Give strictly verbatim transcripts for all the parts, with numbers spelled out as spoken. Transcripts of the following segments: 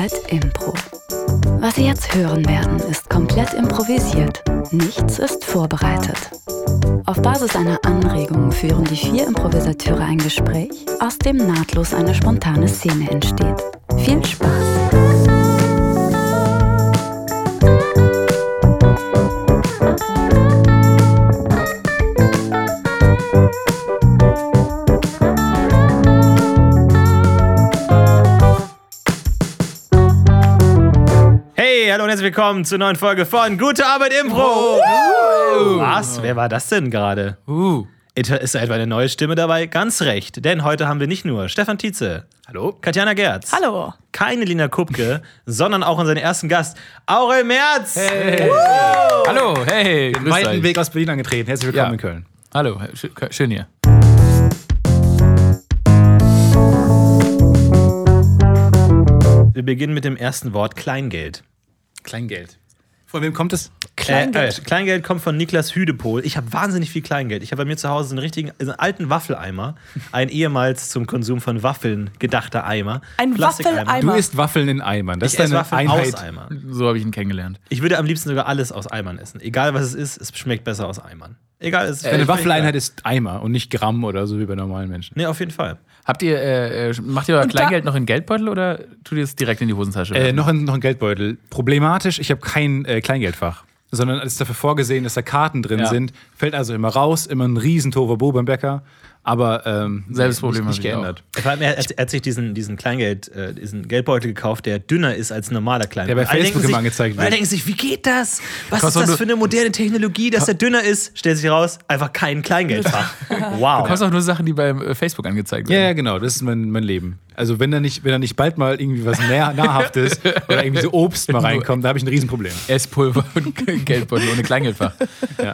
Arbeit Impro. Was Sie jetzt hören werden, ist komplett improvisiert. Nichts ist vorbereitet. Auf Basis einer Anregung führen die vier Improvisateure ein Gespräch, aus dem nahtlos eine spontane Szene entsteht. Viel Spaß! Hallo und herzlich willkommen zur neuen Folge von Gute Arbeit Impro. Uh. Was? Wer war das denn gerade? Uh. Ist da etwa eine neue Stimme dabei? Ganz recht, denn heute haben wir nicht nur Stefan Tietze. Hallo. Katjana Gerz. Hallo. Keine Lina Kupke, sondern auch unseren ersten Gast, Aurel Merz. Hey. Uh. Hallo, hey. Den weiten euch. Weg aus Berlin angetreten. Herzlich willkommen ja. in Köln. Hallo, schön hier. Wir beginnen mit dem ersten Wort, Kleingeld. Kleingeld. Von wem kommt es? Kleingeld. Äh, äh, Kleingeld kommt von Niklas Hüdepohl. Ich habe wahnsinnig viel Kleingeld. Ich habe bei mir zu Hause so einen richtigen, so einen alten Waffeleimer. Ein ehemals zum Konsum von Waffeln gedachter Eimer. Ein Waffeleimer? Du isst Waffeln in Eimern. Das ich ist deine Waffeln Einheit. Aus Eimern. So habe ich ihn kennengelernt. Ich würde am liebsten sogar alles aus Eimern essen. Egal was es ist, es schmeckt besser aus Eimern. Egal, es ist Deine Waffeleinheit ist Eimer und nicht Gramm oder so wie bei normalen Menschen. Nee, auf jeden Fall. Habt ihr, äh, macht ihr euer Kleingeld noch in Geldbeutel oder tut ihr es direkt in die Hosentasche? Äh, noch, in, noch in Geldbeutel. Problematisch, ich habe kein äh, Kleingeldfach, sondern es ist dafür vorgesehen, dass da Karten drin ja. sind. Fällt also immer raus, immer ein riesen Tohuwabohu beim Bäcker. Aber ähm, selbes Problem nicht, nicht geändert. Vor allem, er, er hat sich diesen, diesen Kleingeld, äh, diesen Geldbeutel gekauft, der dünner ist als ein normaler Kleingeld. Der bei Facebook immer angezeigt wird. Alle denken sich, wie geht das? Was ist das für eine moderne Technologie, dass der dünner ist? Stellt sich raus, einfach kein Kleingeldfach. Wow. Du kannst auch nur Sachen, die bei Facebook angezeigt werden. Ja, ja, genau. Das ist mein, mein Leben. Also wenn da nicht, wenn da nicht bald mal irgendwie was nah, Nahrhaftes oder irgendwie so Obst mal reinkommt, da habe ich ein Riesenproblem. Esspulver und Geldbeutel ohne Kleingeldfach. Ja.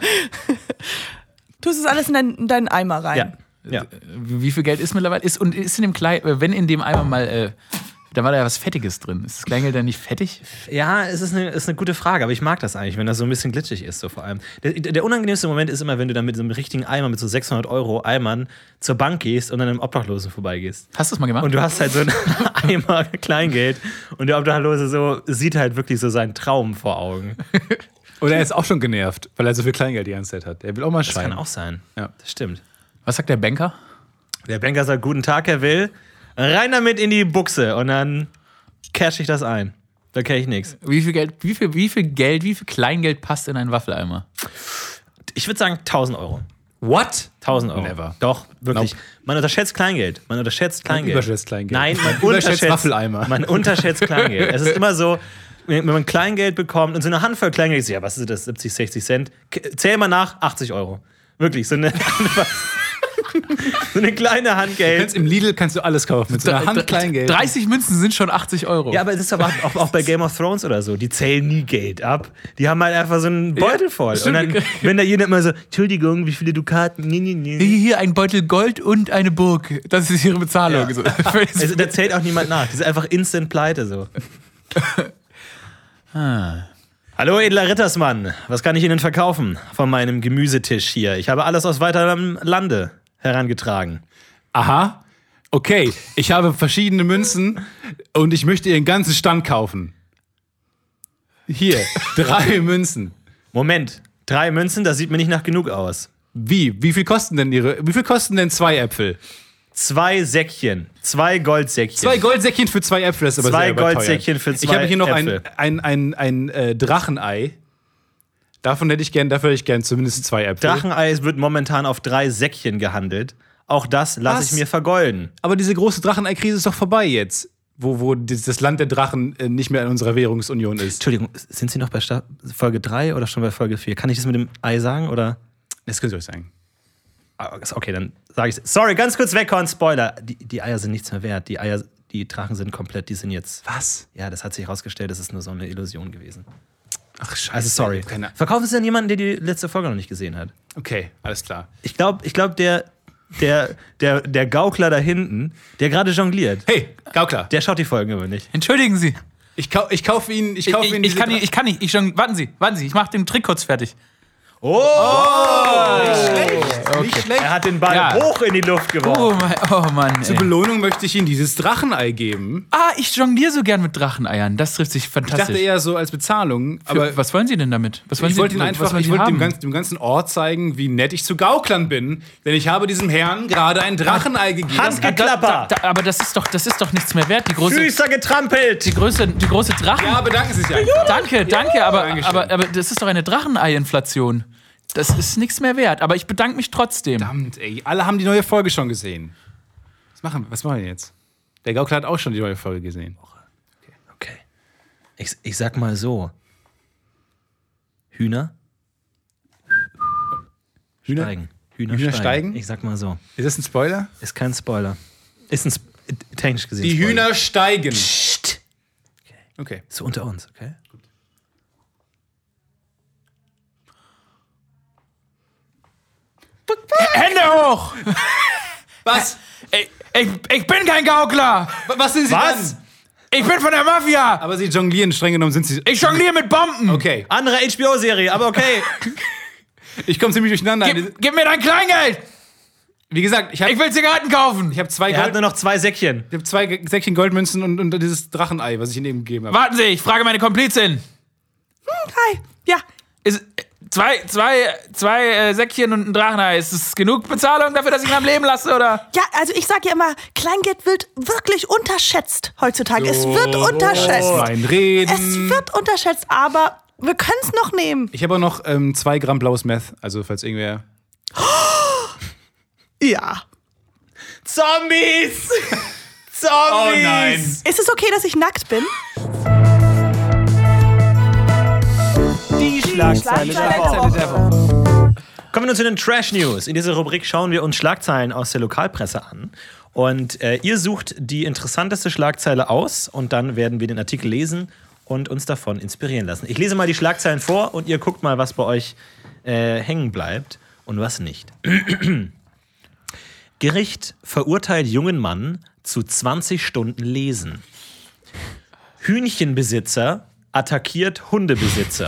Du tust es alles in, dein, in deinen Eimer rein. Ja. Ja. Wie viel Geld ist mittlerweile? Ist, und ist in dem Kleid, wenn in dem Eimer mal, äh, da war da ja was Fettiges drin. Ist das Kleingeld dann nicht fettig? Ja, es ist eine, ist eine gute Frage, aber ich mag das eigentlich, wenn das so ein bisschen glitschig ist, so vor allem. Der, der unangenehmste Moment ist immer, wenn du dann mit so einem richtigen Eimer, mit so sechshundert Euro Eimern zur Bank gehst und dann einem Obdachlosen vorbeigehst. Hast du das mal gemacht? Und du hast halt so einen Eimer Kleingeld und der Obdachlose so sieht halt wirklich so seinen Traum vor Augen. Oder er ist auch schon genervt, weil er so viel Kleingeld die ganze Zeit hat. Er will auch mal scheinen. Das kann auch sein. Ja, das stimmt. Was sagt der Banker? Der Banker sagt, guten Tag, Herr Will. Rein damit in die Buchse und dann cash ich das ein. Da kenn ich nichts. Wie viel Geld, wie viel, wie viel Geld, wie viel Kleingeld passt in einen Waffeleimer? Ich würde sagen tausend Euro. What? tausend Euro. Never. Doch, wirklich. Nope. Man unterschätzt Kleingeld. Man unterschätzt Kleingeld. Man überschätzt Kleingeld. Nein, man, man unterschätzt Waffeleimer. Man unterschätzt Kleingeld. Es ist immer so, wenn man Kleingeld bekommt und so eine Handvoll Kleingeld, ist ja, was ist das, siebzig, sechzig Cent? Zähl mal nach, achtzig Euro. Wirklich, so eine... So eine kleine Handgeld. Du kannst, im Lidl kannst du alles kaufen mit so einer Hand Kleingeld. dreißig Münzen sind schon achtzig Euro. Ja, aber es ist aber auch, auch bei Game of Thrones oder so. Die zählen nie Geld ab. Die haben halt einfach so einen Beutel voll. Ja, und dann, wenn da jeder immer so, Entschuldigung, wie viele Dukaten? Nee, nee, nee. Hier ein Beutel Gold und eine Burg. Das ist ihre Bezahlung. Ja. Also, da zählt auch niemand nach. Die sind einfach instant pleite so. ah. Hallo, edler Rittersmann. Was kann ich Ihnen verkaufen von meinem Gemüsetisch hier? Ich habe alles aus weiterem Lande herangetragen. Aha, okay. Ich habe verschiedene Münzen und ich möchte Ihren ganzen Stand kaufen. Hier, drei Münzen. Moment, drei Münzen, das sieht mir nicht nach genug aus. Wie? Wie viel kosten denn Ihre? Wie viel kosten denn zwei Äpfel? Zwei Säckchen, zwei Goldsäckchen. Zwei Goldsäckchen für zwei Äpfel, das ist aber zwei sehr überteuert. Goldsäckchen für zwei Äpfel. Ich habe hier noch ein, ein, ein, ein äh, Drachenei. Davon hätte ich gern, dafür hätte ich gern zumindest zwei Äpfel. Drachenei wird momentan auf drei Säckchen gehandelt. Auch das lasse ich mir vergolden. Aber diese große Drachenei-Krise ist doch vorbei jetzt, wo, wo das Land der Drachen nicht mehr in unserer Währungsunion ist. Entschuldigung, sind Sie noch bei Sta- Folge drei oder schon bei Folge vier? Kann ich das mit dem Ei sagen, oder? Das können Sie euch sagen. Okay, dann sage ich es. Sorry, ganz kurz weg, Korn, Spoiler. Die, die Eier sind nichts mehr wert. Die Eier, die Drachen sind komplett, die sind jetzt... Was? Ja, das hat sich herausgestellt, das ist nur so eine Illusion gewesen. Ach, scheiße. Also sorry. Keine... Verkaufen Sie an jemanden, der die letzte Folge noch nicht gesehen hat. Okay, alles klar. Ich glaube, ich glaub, der, der, der, der Gaukler da hinten, der gerade jongliert. Hey, Gaukler. Der schaut die Folgen aber nicht. Entschuldigen Sie. Ich, kau- ich kaufe Ihnen... Ich, kauf ich, Ihnen ich, ich kann nicht, ich kann nicht. Ich schon, warten Sie, warten Sie. Ich mache den Trick kurz fertig. Oh! Oh, nicht schlecht. Nicht schlecht. Er hat den Ball Ja. hoch in die Luft geworfen. Oh, mein, oh Mann. Zur Ey. Belohnung möchte ich Ihnen dieses Drachenei geben. Ah, ich jongliere so gern mit Dracheneiern. Das trifft sich Ich fantastisch. dachte eher so als Bezahlung. Aber Aber was wollen Sie denn damit? Was wollen ich Sie, wollte Ihnen was einfach, wollen ich Sie wollte dem haben? ganzen, dem ganzen Ort zeigen, wie nett ich zu Gauklern bin. Denn ich habe diesem Herrn gerade ein Drachenei gegeben. Handgeklapper. Da, da, aber das ist, doch, das ist doch nichts mehr wert. Die große, Füße getrampelt. die große, die große Drachen... Ja, bedanken Sie sich einfach. Danke, danke, aber, Dankeschön. aber, aber das ist doch eine Drachenei-Inflation. Das ist nichts mehr wert, aber ich bedanke mich trotzdem. Verdammt, ey. Alle haben die neue Folge schon gesehen. Was machen, was machen wir jetzt? Der Gaukler hat auch schon die neue Folge gesehen. Okay. Ich, ich sag mal so. Hühner? Hühner? Steigen. Hühner, Hühner steigen. steigen? Ich sag mal so. Ist das ein Spoiler? Ist kein Spoiler. Ist ein Sp technisch gesehen Die Spoiler. Hühner steigen. Psst. Okay. So unter uns, okay? Hände hoch! Was? Ich, ich, ich bin kein Gaukler! Was sind Sie Was? dann? Ich bin von der Mafia! Aber Sie jonglieren, streng genommen sind Sie... Ich jongliere mit Bomben! Okay. Andere H B O-Serie, aber okay. Ich komme ziemlich durcheinander. Gib, gib mir dein Kleingeld! Wie gesagt, ich habe Ich will Zigaretten kaufen! ich hab zwei, Er hat Gold, nur noch zwei Säckchen. ich hab zwei Ge- Säckchen Goldmünzen und, und dieses Drachenei, was ich Ihnen eben gegeben habe. Warten Sie, ich frage meine Komplizin. Hi. Ja, Ist, zwei zwei, zwei äh, Säckchen und ein Drachenei. Ist das genug Bezahlung dafür, dass ich ihn am Leben lasse, oder? ja, also ich sag ja immer, Kleingeld wird wirklich unterschätzt heutzutage. Es wird unterschätzt. Mein Reden. Es wird unterschätzt, aber wir können es noch nehmen. Ich habe auch noch ähm, zwei Gramm blaues Meth, also falls irgendwer... Ja. Zombies! Zombies! Oh nein. Ist es okay, dass ich nackt bin? Die Schlagzeile der Schlagzeile Woche. der Woche. Kommen wir nun zu den Trash News. In dieser Rubrik schauen wir uns Schlagzeilen aus der Lokalpresse an. Und äh, ihr sucht die interessanteste Schlagzeile aus und dann werden wir den Artikel lesen und uns davon inspirieren lassen. Ich lese mal die Schlagzeilen vor und ihr guckt mal, was bei euch äh, hängen bleibt und was nicht. Gericht verurteilt jungen Mann zu zwanzig Stunden Lesen. Hühnchenbesitzer attackiert Hundebesitzer.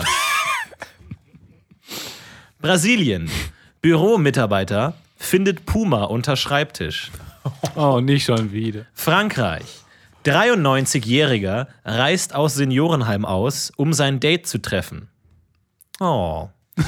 Brasilien. Büromitarbeiter findet Puma unter Schreibtisch. Oh, nicht schon wieder. Frankreich. dreiundneunzigjähriger reist aus Seniorenheim aus, um sein Date zu treffen. Oh.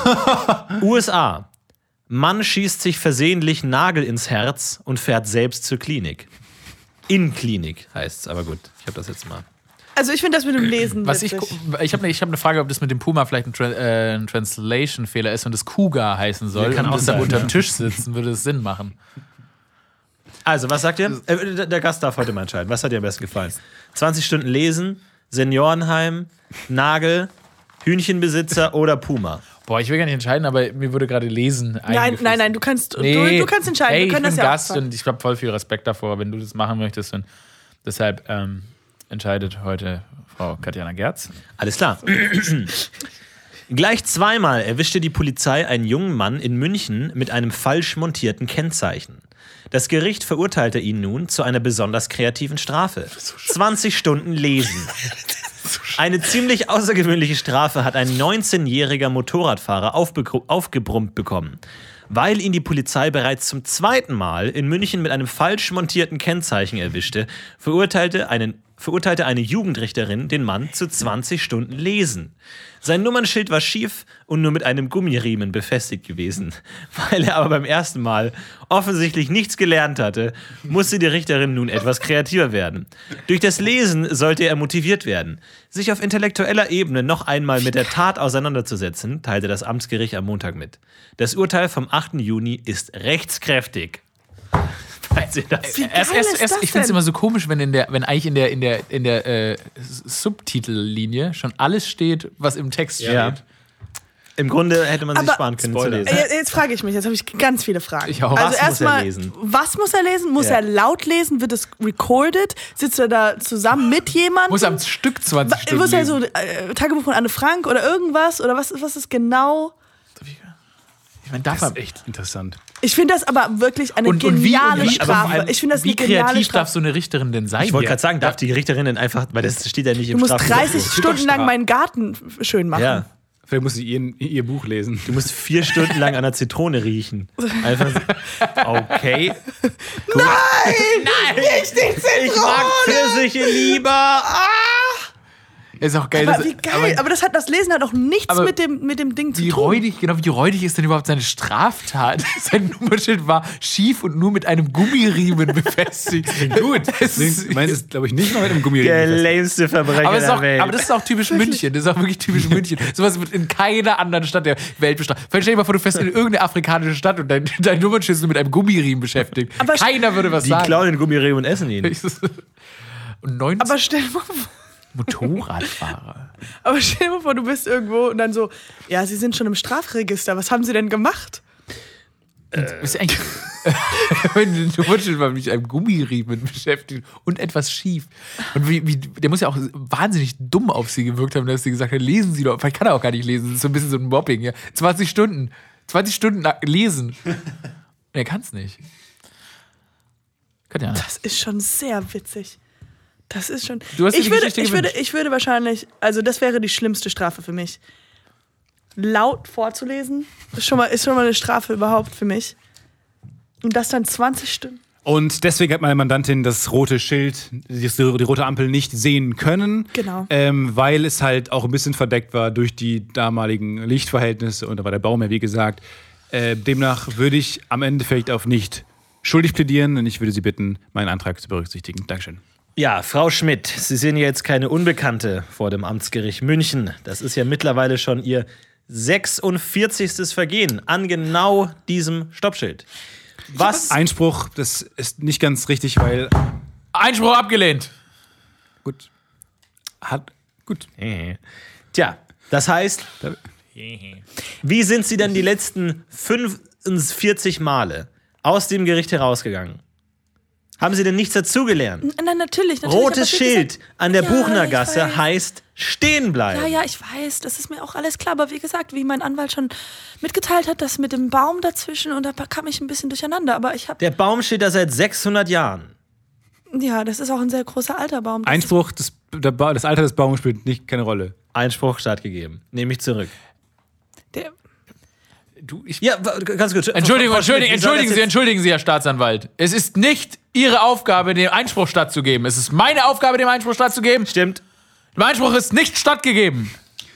U S A. Mann schießt sich versehentlich Nagel ins Herz und fährt selbst zur Klinik. In Klinik heißt's, aber gut, ich habe das jetzt mal. Also ich finde das mit dem Lesen Was ich witzig. ich habe eine ich hab ne Frage, ob das mit dem Puma vielleicht ein, Tra äh, ein Translation-Fehler ist und das Cougar heißen soll. Ja, kann und auch deshalb sein, unter ne? dem Tisch sitzen, würde es Sinn machen. Also, was sagt ihr? Äh, der- der Gast darf heute mal entscheiden. Was hat dir am besten gefallen? zwanzig Stunden Lesen, Seniorenheim, Nagel, Hühnchenbesitzer oder Puma? Boah, ich will gar nicht entscheiden, aber mir würde gerade Lesen Nein, eingefallen. nein, nein, du kannst, Nee. du, du kannst entscheiden. Ey, wir können ich bin das ja Gast auch und ich habe voll viel Respekt davor, wenn du das machen möchtest. Und deshalb ähm, entscheidet heute Frau Katjana Gerz. Alles klar. Gleich zweimal erwischte die Polizei einen jungen Mann in München mit einem falsch montierten Kennzeichen. Das Gericht verurteilte ihn nun zu einer besonders kreativen Strafe. zwanzig Stunden Lesen. Eine ziemlich außergewöhnliche Strafe hat ein neunzehnjähriger Motorradfahrer aufbe- aufgebrummt bekommen. Weil ihn die Polizei bereits zum zweiten Mal in München mit einem falsch montierten Kennzeichen erwischte, verurteilte, einen, verurteilte eine Jugendrichterin den Mann zu zwanzig Stunden Lesen. Sein Nummernschild war schief und nur mit einem Gummiriemen befestigt gewesen. Weil er aber beim ersten Mal offensichtlich nichts gelernt hatte, musste die Richterin nun etwas kreativer werden. Durch das Lesen sollte er motiviert werden. Sich auf intellektueller Ebene noch einmal mit der Tat auseinanderzusetzen, teilte das Amtsgericht am Montag mit. Das Urteil vom achten Juni ist rechtskräftig. Falls ihr das Wie Erst, geil erst, ist erst, das ich finde es denn? immer so komisch, wenn in der, wenn eigentlich in der, in der, in der äh, Subtitellinie schon alles steht, was im Text Ja. steht. Im Grunde hätte man sich Aber- sparen können Spoiler. zu lesen. Äh, Jetzt frage ich mich, jetzt habe ich ganz viele Fragen. Ich auch. Also Was muss er erstmal, lesen? was muss er lesen? Muss Ja. er laut lesen? Wird es recorded? Sitzt er da zusammen mit jemandem? Muss am Stück zwanzig Wa- Stunden Muss er lesen. so äh, Tagebuch von Anne Frank oder irgendwas? Oder was, was ist genau? Ich meine, darf Das man ist echt interessant. Ich finde das aber wirklich eine und, und wie, geniale und wie, aber vor Strafe. allem, Ich finde das wie eine geniale kreativ Strafe. darf so eine Richterin denn sein? Ich wollte Ja. gerade sagen, darf die Richterin denn einfach, weil das steht ja nicht Du im musst Strafgesetz. dreißig Stunden lang meinen Garten schön machen. Ja. Vielleicht muss ich ihr, ihr Buch lesen. Du musst vier Stunden lang an der Zitrone riechen. Einfach so, okay. Gut. Nein! Nein! Nicht die Zitrone! Ich mag Pfirsiche lieber. Ah! Ist auch geil. Aber das, wie geil. Aber, aber das, hat, das Lesen hat auch nichts aber mit dem, mit dem Ding zu wie tun. räudig, genau, wie räudig ist denn überhaupt seine Straftat? Sein Nummernschild war schief und nur mit einem Gummiriemen befestigt. Gut. Das meint es, glaube ich, nicht mal mit einem Gummiriemen. Der befestigt. lämste Verbrecher Aber, ist der auch, Welt. aber das ist auch typisch München. Das ist auch wirklich typisch München. Sowas wird in keiner anderen Stadt der Welt bestraft. Stell dir mal vor, du fährst in irgendeine afrikanische Stadt und dein, dein Nummernschild ist nur mit einem Gummiriemen beschäftigt. Aber Keiner würde was Die sagen. klauen den Gummiriemen und essen ihn. Und neunzehn Aber stell dir mal vor, Motorradfahrer. aber stell dir mal vor, du bist irgendwo und dann so, ja, Sie sind schon im Strafregister. Was haben Sie denn gemacht? Ist ja eigentlich, wenn du Nummernschild war mit einem Gummiriemen beschäftigt und etwas schief. Und wie, wie, der muss ja auch wahnsinnig dumm auf sie gewirkt haben, dass sie gesagt hat, lesen Sie doch. Vielleicht kann er auch gar nicht lesen. Das ist so ein bisschen so ein Mobbing. Ja. zwanzig Stunden. zwanzig Stunden lesen. Und er kann es nicht. Kann ja nicht. Das ist schon sehr witzig. Das ist schon. Du hast dir ich, die würde, Geschichte ich, würde, gewünscht. ich würde wahrscheinlich, also das wäre die schlimmste Strafe für mich. Laut vorzulesen ist schon mal, ist schon mal eine Strafe überhaupt für mich. Und das dann zwanzig Stunden. Und deswegen hat meine Mandantin das rote Schild, die, die rote Ampel nicht sehen können. Genau. Ähm, weil es halt auch ein bisschen verdeckt war durch die damaligen Lichtverhältnisse und da war der Baum ja, wie gesagt. Äh, demnach würde ich am Ende vielleicht auf nicht schuldig plädieren und ich würde Sie bitten, meinen Antrag zu berücksichtigen. Dankeschön. Ja, Frau Schmidt, Sie sind ja jetzt keine Unbekannte vor dem Amtsgericht München. Das ist ja mittlerweile schon Ihr sechsundvierzigstes Vergehen an genau diesem Stoppschild. Was? Einspruch, das ist nicht ganz richtig, weil. Einspruch abgelehnt. Gut. Hat. Gut. Tja, das heißt, wie sind Sie denn die letzten fünfundvierzig Male aus dem Gericht herausgegangen? Haben Sie denn nichts dazugelernt? Nein, natürlich. natürlich Rotes aber wie Schild gesagt, an der ja, Buchnergasse ich weiß. heißt stehen bleiben. Ja, ja, ich weiß, das ist mir auch alles klar. Aber wie gesagt, wie mein Anwalt schon mitgeteilt hat, das mit dem Baum dazwischen und da kam ich ein bisschen durcheinander. Aber ich habe, Der Baum steht da seit sechshundert Jahren. ja, das ist auch ein sehr großer alter Baum. Das Einspruch, das, der ba das Alter des Baums spielt nicht keine Rolle. Einspruch stattgegeben. Nehme ich zurück. Ist, der, Du, ich Ja, ganz gut. Entschuldigung, Frau Schmidt, entschuldigen, wie soll entschuldigen das Sie, jetzt- entschuldigen Sie, Herr Staatsanwalt. Es ist nicht Ihre Aufgabe, dem Einspruch stattzugeben. Es ist meine Aufgabe, dem Einspruch stattzugeben. Stimmt. Dem Einspruch ist nicht stattgegeben.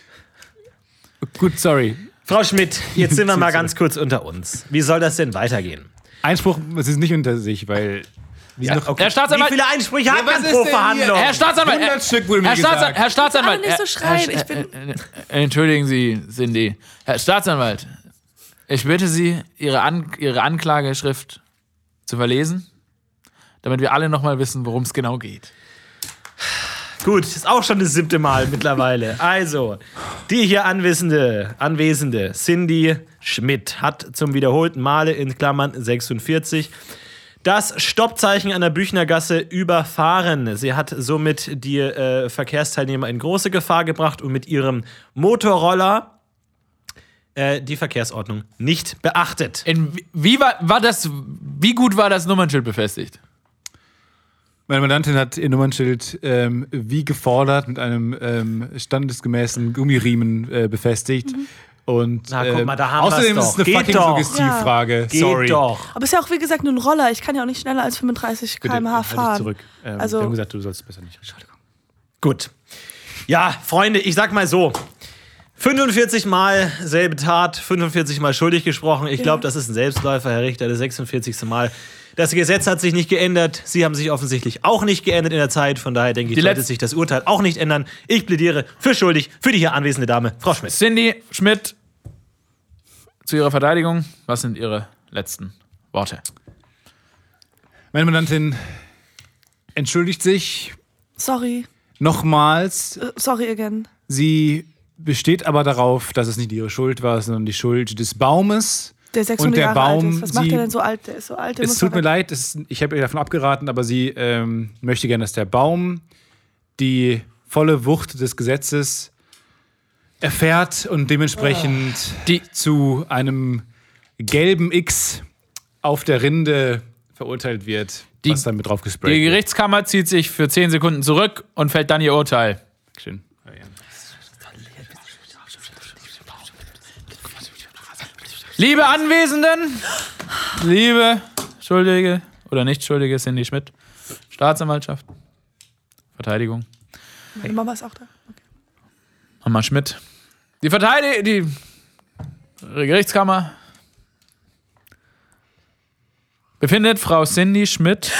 Gut, sorry. Frau Schmidt, jetzt sind wir mal ganz kurz unter uns. Wie soll das denn weitergehen? Einspruch, es ist nicht unter sich, weil. Ja, okay. Herr Staatsanwalt, Wie viele Einsprüche hat was man ist pro denn Verhandlung? Herr Staatsanwalt, hundert Stück wurde mir Herr, Staatsan gesagt. Herr Staatsanwalt, alle nicht so schreien, Herr, ich bin- äh, äh, entschuldigen Sie, Cindy. Herr Staatsanwalt, ich bitte Sie, Ihre, An Ihre Anklageschrift zu verlesen, damit wir alle nochmal wissen, worum es genau geht. Gut, ist auch schon das siebte Mal mittlerweile. Also, die hier anwesende, anwesende Cindy Schmidt hat zum wiederholten Male in Klammern sechsundvierzig das Stoppzeichen an der Büchnergasse überfahren. Sie hat somit die äh, Verkehrsteilnehmer in große Gefahr gebracht und mit ihrem Motorroller äh, die Verkehrsordnung nicht beachtet. In, wie, war, war das, wie gut war das Nummernschild befestigt? Meine Mandantin hat ihr Nummernschild ähm, wie gefordert mit einem ähm, standesgemäßen Gummiriemen äh, befestigt. Und Na, guck ähm, mal, da haben wir's außerdem doch. ist es eine Geht fucking doch. Suggestivfrage. Geht Sorry. doch. aber es ist ja auch, wie gesagt, nur ein Roller. Ich kann ja auch nicht schneller als fünfunddreißig Bitte, Kilometer pro Stunde halt dich fahren. zurück. Ähm, Also- wir haben gesagt, du sollst besser nicht. Entschuldigung. Gut. Ja, Freunde, ich sag mal so. fünfundvierzig Mal selbe Tat, fünfundvierzig Mal schuldig gesprochen. Ich glaube, das ist ein Selbstläufer, Herr Richter, das sechsundvierzigste Mal. Das Gesetz hat sich nicht geändert. Sie haben sich offensichtlich auch nicht geändert in der Zeit. Von daher denke ich, Die sollte letz- sich das Urteil auch nicht ändern. Ich plädiere für schuldig für die hier anwesende Dame, Frau Schmidt. Cindy Schmidt, zu Ihrer Verteidigung, was sind Ihre letzten Worte? Meine Mandantin entschuldigt sich Sorry. nochmals. Äh, sorry again. Sie besteht aber darauf, dass es nicht ihre Schuld war, sondern die Schuld des Baumes. Der sechshundert Und der Jahre Baum, alt ist. Was macht sie- der denn so alt? Der ist so alt. Der Es muss tut mir weg. leid, es ist, ich habe ihr davon abgeraten, aber sie ähm, möchte gerne, dass der Baum die volle Wucht des Gesetzes erfährt und dementsprechend Die- zu einem gelben X auf der Rinde verurteilt wird, Die- was dann mit drauf gesprayt Die wird. Gerichtskammer zieht sich für zehn Sekunden zurück und fällt dann ihr Urteil. Schön. Liebe Anwesenden, liebe Schuldige oder Nicht-Schuldige Cindy Schmidt, Staatsanwaltschaft, Verteidigung. Meine Mama ist auch da. Okay. Mama Schmidt. Die Verteidigung, die Gerichtskammer befindet Frau Cindy Schmidt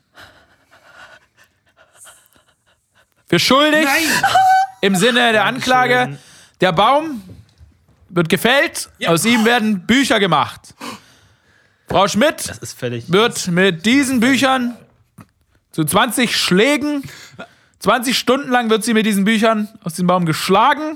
für schuldig im Sinne der Anklage. Der Baum wird gefällt, ja. Aus ihm werden Bücher gemacht. Frau Schmidt das ist völlig wird mit diesen Büchern zu zwanzig Schlägen, zwanzig Stunden lang wird sie mit diesen Büchern aus dem Baum geschlagen.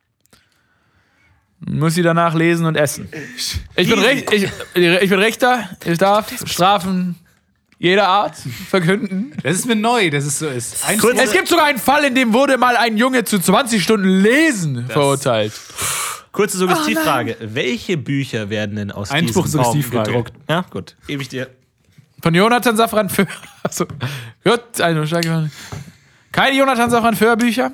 Muss sie danach lesen und essen. Ich bin, Rech- ich, ich bin Richter, ich darf Strafen jeder Art verkünden. Das ist mir neu, dass es so ist. Es gibt sogar einen Fall, in dem wurde mal ein Junge zu zwanzig Stunden Lesen das verurteilt. Kurze Suggestivfrage. Oh Welche Bücher werden denn aus Einspruch diesem Baum Suggestivfrage. gedruckt? Ja, gut. Gebe ich dir. Von Jonathan Safran Föhr. Achso. Gut, also, keine Jonathan Safran Föhr Bücher.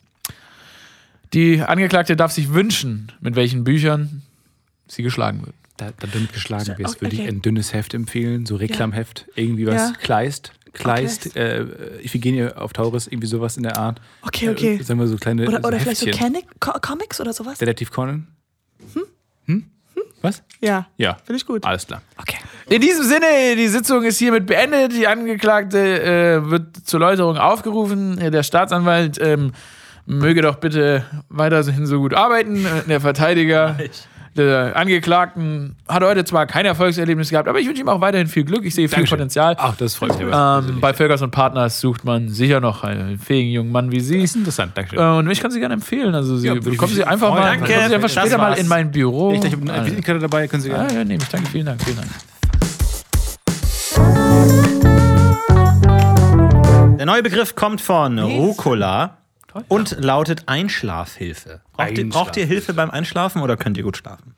Die Angeklagte darf sich wünschen, mit welchen Büchern sie geschlagen wird. Da, da du mit geschlagen wirst, Okay. würde ich ein dünnes Heft empfehlen, so Reklamheft, irgendwie was, Ja. Kleist, Kleist, äh, Iphigenie auf Tauris, irgendwie sowas in der Art. Okay, okay. Äh, sagen wir so kleine Oder, so oder vielleicht so Heftchen. Canic- Co- Comics oder sowas? Detektiv Conan? Hm? Hm? Was? Ja. Ja. Finde ich gut. Alles klar. Okay. In diesem Sinne, die Sitzung ist hiermit beendet. Die Angeklagte äh, wird zur Läuterung aufgerufen. Der Staatsanwalt ähm, möge doch bitte weiterhin so gut arbeiten. Der Verteidiger der Angeklagten hat heute zwar kein Erfolgserlebnis gehabt, aber ich wünsche ihm auch weiterhin viel Glück. Ich sehe viel Dankeschön. Potenzial. Ach, das freut mich. aber. Ähm, bei Völkers und Partners sucht man sicher noch einen fähigen jungen Mann wie Sie. Das ist interessant, danke schön. Äh, und ich kann Sie gerne empfehlen. Also Sie, Ja, würde ich kommen mich Sie einfach freuen. mal, Danke. kommen Sie einfach Das später mal war's. in mein Büro. Ich, ich habe eine Visitenkarte dabei, können Sie Ah, gerne. ja, nehme ich. Danke, vielen Dank, vielen Dank. Der neue Begriff kommt von Rucola und lautet Einschlafhilfe. Braucht ihr, Einschlaf. braucht ihr Hilfe beim Einschlafen oder könnt ihr gut schlafen?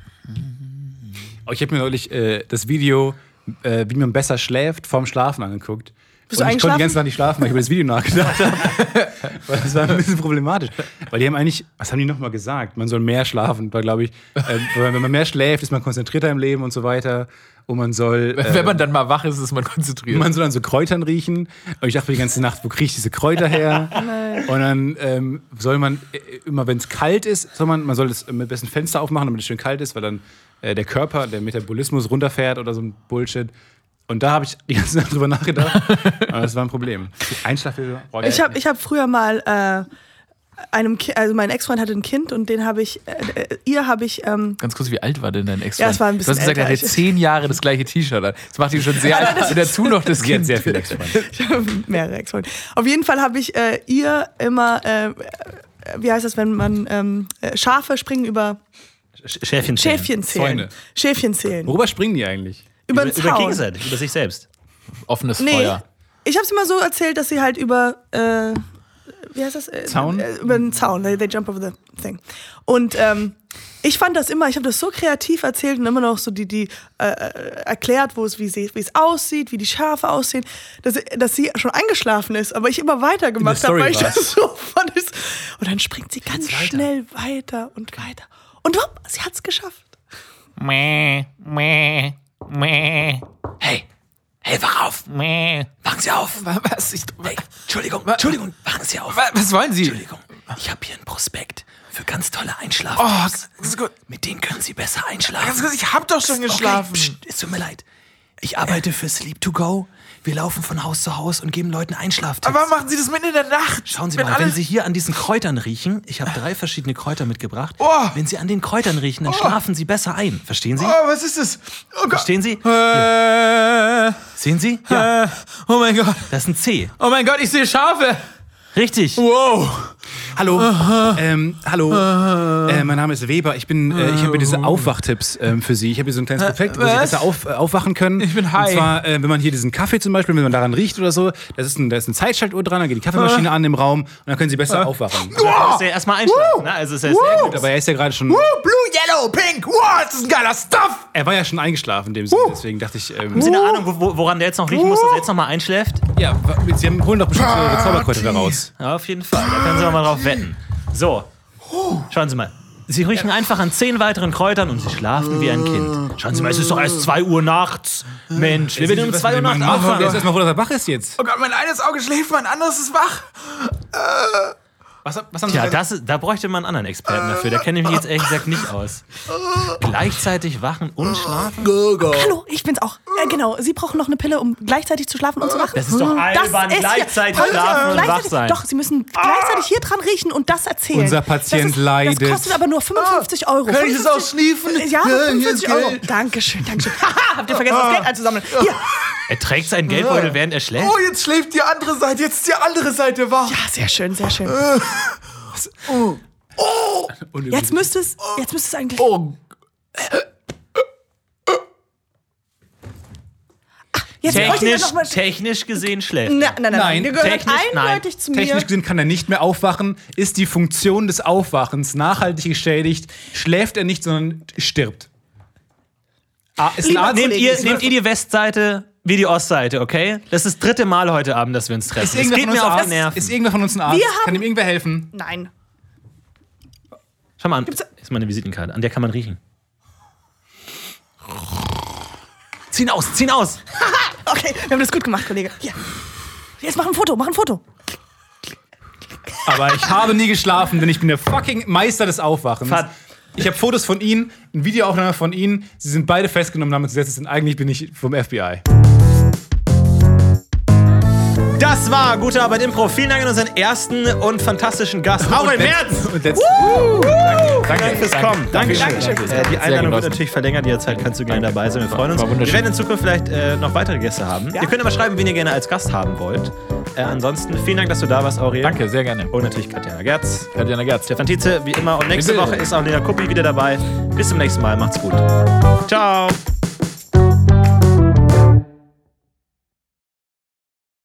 Oh, ich habe mir neulich äh, das Video, äh, wie man besser schläft, vorm Schlafen angeguckt. Bist du Und ich konnte eingeschlafen? die ganze Nacht nicht schlafen, weil ich über das Video nachgedacht habe. Weil das war ein bisschen problematisch. Weil die haben eigentlich, was haben die nochmal gesagt? Man soll mehr schlafen, weil glaube ich, äh, weil wenn man mehr schläft, ist man konzentrierter im Leben und so weiter. Und man soll. Äh, Wenn man dann mal wach ist, ist man konzentriert. man soll an so Kräutern riechen. Und ich dachte die ganze Nacht, wo kriege ich diese Kräuter her? Und dann ähm, soll man, äh, immer wenn es kalt ist, soll man, man soll das mit besten Fenster aufmachen, damit es schön kalt ist, weil dann äh, der Körper, der Metabolismus runterfährt oder so ein Bullshit. Und da habe ich die ganze Nacht drüber nachgedacht. Aber das war ein Problem. Einschlafhilfe. brauche Ich habe ich hab früher mal äh, einem Ki- also mein Ex-Freund hatte ein Kind und den habe ich, äh, äh, ihr habe ich, ähm, Ganz kurz, wie alt war denn dein Ex? Ja, es war ein bisschen Du hast gesagt, er älter. hatte zehn Jahre das gleiche T-Shirt an. Das macht ihn schon sehr alt. Und dazu noch das Sie hat Kind. sehr viel Ex-Freunde. ich habe mehrere Ex-Freunde. Auf jeden Fall habe ich äh, ihr immer, äh, äh, wie heißt das, wenn man ähm, äh, Schafe springen über Sch- Schäfchen zählen. Schäfchen zählen. Zäune. Schäfchen zählen. Worüber springen die eigentlich? Über Über, den über Zaun. gegenseitig, über sich selbst. Offenes Nee, Feuer. ich habe es immer so erzählt, dass sie halt über, äh, wie heißt das? Äh, Zaun? Äh, über den Zaun, they, they jump over the thing. Und ähm, ich fand das immer, ich habe das so kreativ erzählt und immer noch so die, die äh, erklärt, wo es, wie, sie, wie es aussieht, wie die Schafe aussehen, dass, dass sie schon eingeschlafen ist, aber ich immer weitergemacht habe, Story weil ich war's. das so fand. Und dann springt sie ganz schnell weiter und weiter. Und hopp, sie hat's geschafft. Mäh, mäh, mäh. Hey, hey, wach auf. Mäh. Wachen Sie auf. Was? Ich, hey, Entschuldigung, Entschuldigung, wachen Sie auf. Was wollen Sie? Entschuldigung, ich habe hier ein Prospekt für ganz tolle Oh, Einschlaftipps. das ist gut. Mit denen können Sie besser einschlafen. Ich hab doch schon geschlafen. Okay, pst, es tut mir leid. Ich arbeite für Sleep to Go. Wir laufen von Haus zu Haus und geben Leuten Einschlaftipps. Aber warum machen Sie das mitten in der Nacht? Schauen Sie Wenn mal, alle- wenn Sie hier an diesen Kräutern riechen, ich habe drei verschiedene Kräuter mitgebracht. Oh. Wenn Sie an den Kräutern riechen, dann schlafen Sie besser ein. Verstehen Sie? Oh, was ist das? Oh Gott. Verstehen Sie? Äh, Sehen Sie? Ja, äh, oh mein Gott. das ist ein C. Oh mein Gott, ich sehe Schafe. Richtig. Wow. Hallo, ähm, hallo, äh, mein Name ist Weber. Ich bin, äh, ich habe hier diese Aufwachtipps ähm, für Sie. Ich habe hier so ein kleines Prospekt, wo Sie was? besser auf, äh, aufwachen können. Ich bin high. Und zwar, äh, wenn man hier diesen Kaffee zum Beispiel, wenn man daran riecht oder so, das ist ein, da ist eine Zeitschaltuhr dran, dann geht die Kaffeemaschine an im Raum und dann können Sie besser aufwachen. Da müsst ihr erstmal einschlafen. Ne? Also ist ja sehr gut. Aber er ist ja gerade schon, Blue, yellow, pink. Wow, das ist ein geiler Stuff. er war ja schon eingeschlafen in dem Sinne, deswegen dachte ich, ähm, Haben Sie eine Ahnung, wo- wo, woran der jetzt noch riechen muss, dass er jetzt noch mal einschläft? ja, Sie haben, holen doch bestimmt Ihre Zauberkräuter da raus. Ja, auf jeden Fall. Da können Sie auch mal drauf wetten. So, schauen Sie mal. Sie riechen einfach an zehn weiteren Kräutern und sie schlafen wie ein Kind. Schauen Sie mal, es ist doch erst zwei Uhr nachts. Mensch, wir werden um zwei Uhr nachts aufwachen. Jetzt erstmal, wo der wach ist jetzt. Oh Gott, mein eines Auge schläft, mein anderes ist wach. Was, was haben Tja, Sie das, ist- da bräuchte man einen anderen Experten dafür. Da kenne ich mich jetzt ehrlich gesagt nicht aus. Gleichzeitig wachen und schlafen? Hallo, ich bin's auch. Äh, genau, Sie brauchen noch eine Pille, um gleichzeitig zu schlafen und zu wachen. Das ist doch albern, ist gleichzeitig hier- schlafen und wach gleichzeitig- sein. Doch, Sie müssen gleichzeitig hier dran riechen und das erzählen. Unser Patient das ist, leidet. Das kostet aber nur fünfundfünfzig Euro. Kann ich das auch schliefen? Ja, Ja, hier ist fünfundfünfzig Euro. Geld. Dankeschön, Dankeschön. Haha, habt ihr vergessen, das Geld einzusammeln? Hier. Er trägt seinen Geldbeutel, während er schläft. Oh, jetzt schläft die andere Seite, jetzt ist die andere Seite wach. Ja, sehr schön, sehr schön. Oh. Jetzt müsste es, jetzt müsste es eigentlich... Oh. Jetzt bräuchte ich Technisch, noch mal... technisch gesehen schläft er. Nein, nein, nein, Nein, Ihr gehört technisch- eindeutig zu mir. Technisch gesehen kann er nicht mehr aufwachen. Ist die Funktion des Aufwachens nachhaltig geschädigt, schläft er nicht, sondern stirbt. Ah, ist ein Lieber Arzt. Nehmt Kollegen, ihr, Sie nehmt ihr die Westseite wie die Ostseite, okay? Das ist das dritte Mal heute Abend, dass wir uns treffen. Ist Es irgendwer, geht von uns mir auf die Arzt? Nerven. Ist irgendwer von uns ein Arzt? Wir haben- Kann ihm irgendwer helfen? Nein. Schau mal an, das ist meine Visitenkarte. An der kann man riechen. Ziehen aus, ziehen aus! Okay, wir haben das gut gemacht, Kollege. Hier. Jetzt mach ein Foto, mach ein Foto. Aber ich habe nie geschlafen, denn ich bin der fucking Meister des Aufwachens. Ver- Ich habe Fotos von Ihnen, eine Videoaufnahme von Ihnen. Sie sind beide festgenommen, damit sie jetzt sind. Eigentlich bin ich vom F B I. Das war Gute Arbeit Impro. Vielen Dank an unseren ersten und fantastischen Gast, Aurel Merz! Und jetzt, Danke fürs Kommen. Dankeschön. Dankeschön. Äh, die Einladung wird genossen. natürlich verlängert. Jederzeit kannst du gerne dabei sein. Wir freuen uns. War Wir wunderschön. werden in Zukunft vielleicht äh, noch weitere Gäste haben. Ihr könnt immer schreiben, wen ihr gerne als Gast haben wollt. Äh, ansonsten vielen Dank, dass du da warst, Aurel. Danke, sehr gerne. Und natürlich Katjana Gerz. Katjana Gerz. Stefan Tietze, wie immer. Und nächste Bitte. Woche ist auch Lena Kuppi wieder dabei. Bis zum nächsten Mal. Macht's gut. Ciao.